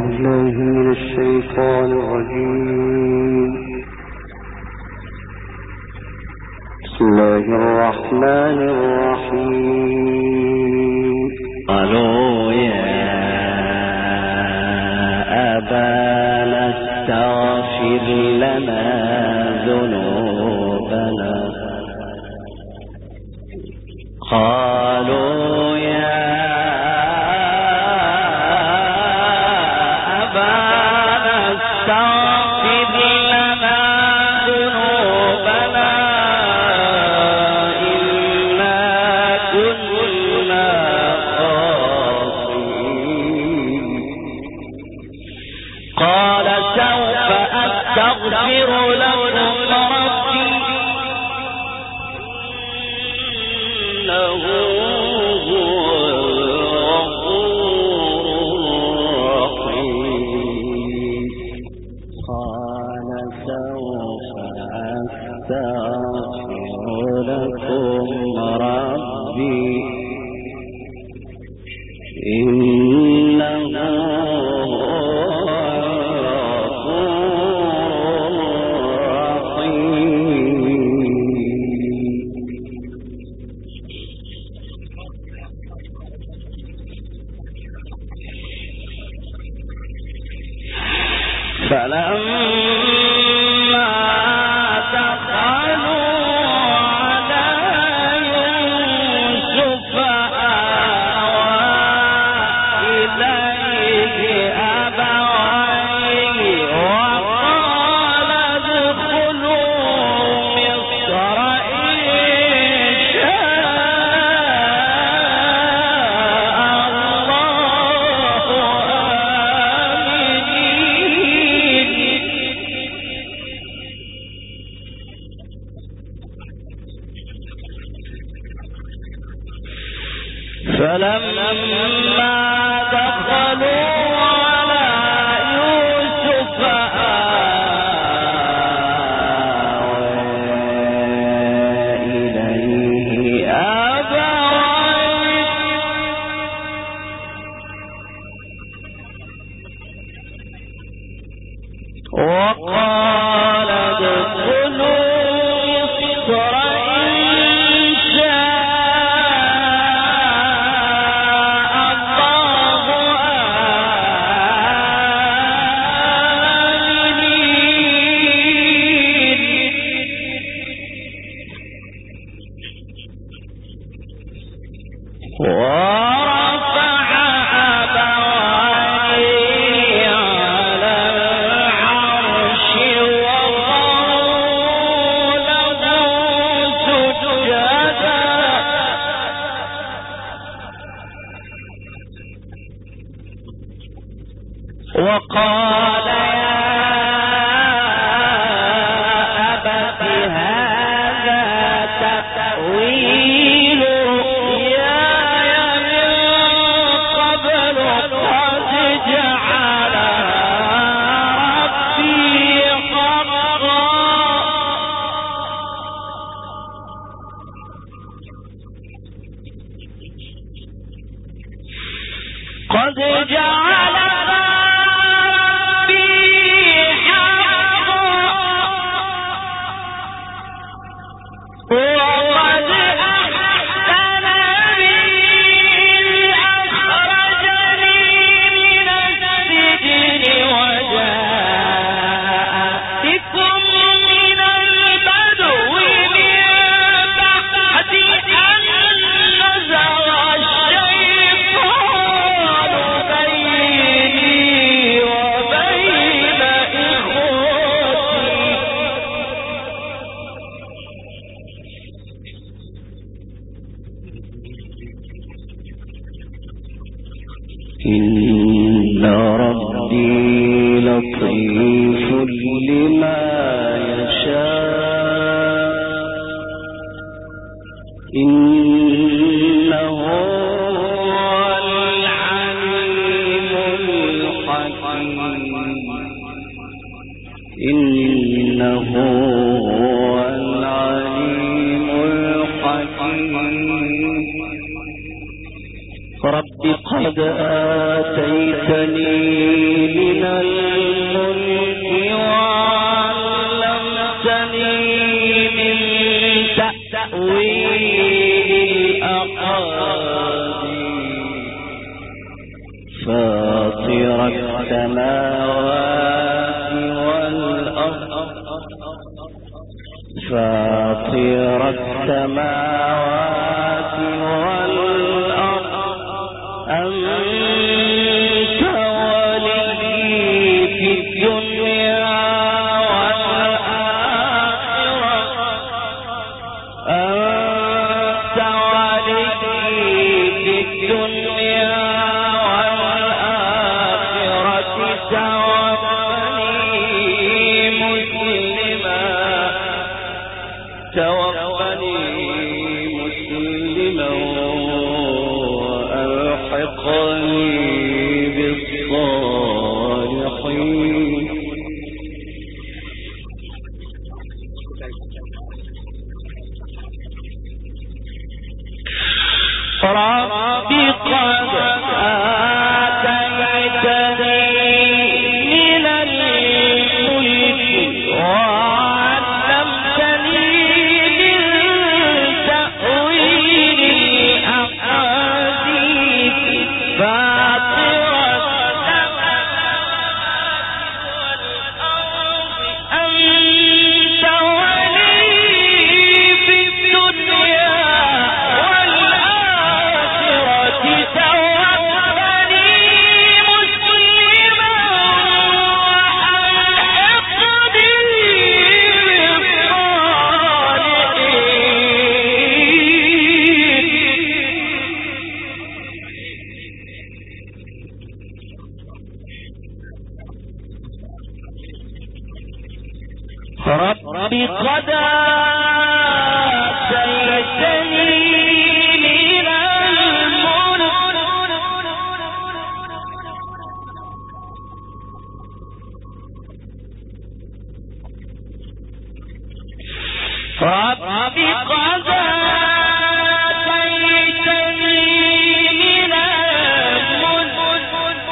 بالله من الشيطان الرجيم. بسم الله الرحمن الرحيم. قالوا يا أبانا استغفر لنا ذنوبنا. قالوا يا أبانا استغفر لنا ذنوبنا إنا كنا خاطئين. قال سوف أستغفر لكم ربي إنه هو الغفور الرحيم. قال سوف أستغفر لكم ربي إنه فلما دخلوا على يوسف آوى إليه أبويه وقال ادخلوا مصر إن شاء فلما دخلوا على يوسف آوى إليه أبويه وقال ادخلوا مصر إن ورفع أبويه على العرش وخروا له سجدا وقال يا أبت هذا تأويل قد جعلها ربي حقا وقد أحسن بي أخرجني من السجن وجاء بكم من البدو من بعد أن نزغ الشيطان بيني وبين إخوتي إن ربي لطيف لما يشاء إنه هو العليم الحكيم. إنه هو العليم الحكيم. رب قد آتيتني السماوات والأرض فاطر السماوات والأرض أنت ولي في الدنيا والآخرة أنت ولي في الدنيا توفني مسلما وألحقني بالصالحين رب قد آتيتني من الملك وعلمتني من تأويل الأحاديث فاطر السماوات والأرض أنت ولي في الدنيا رب قد آتيتني من الملك رب قد آتيتني من الملك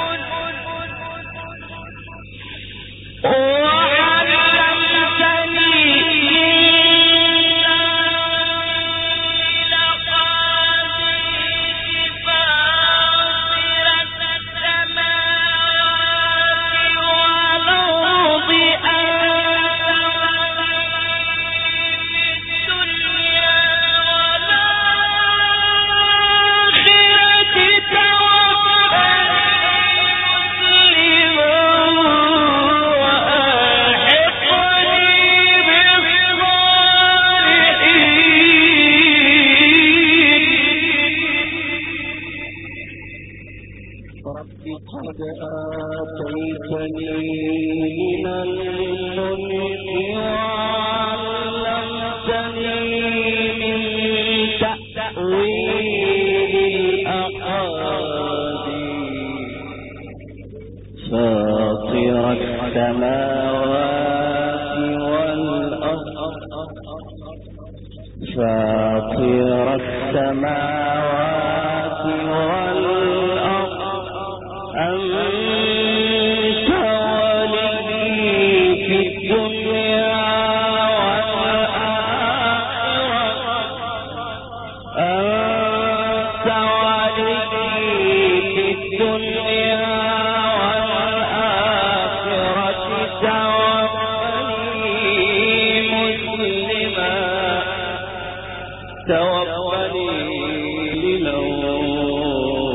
قد آتيتني من الملك وعلمتني من تأويل الأحاديث فاطر السماوات والأرض فاطر السماوات والأرض أنت ولي في الدنيا والآخرة أنت ولي في الدنيا والآخرة توفني مسلما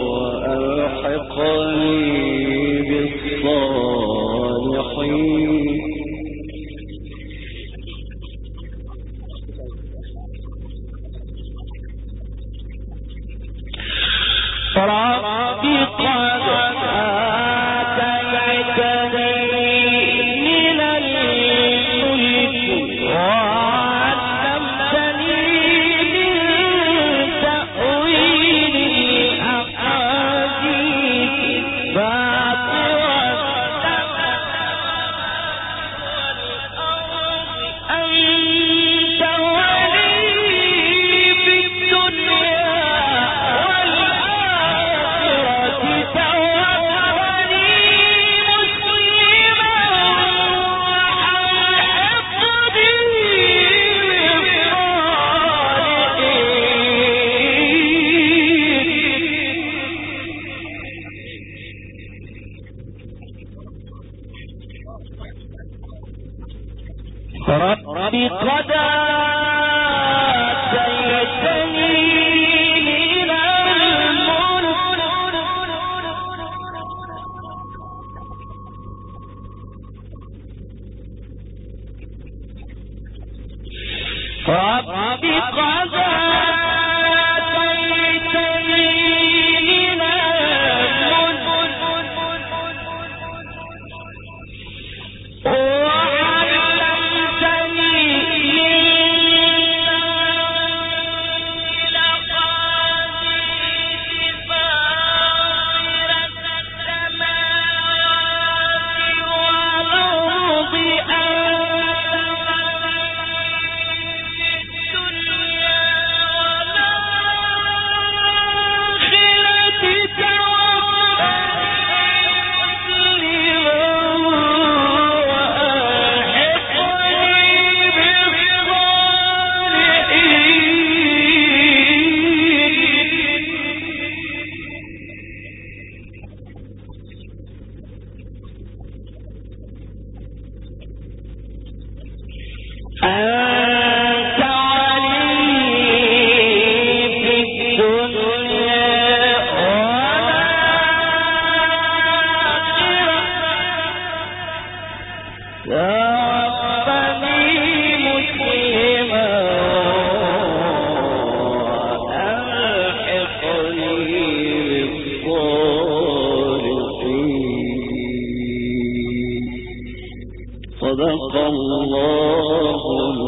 رب قد آتيتني من الملك رب قد آتيتني من صدق الله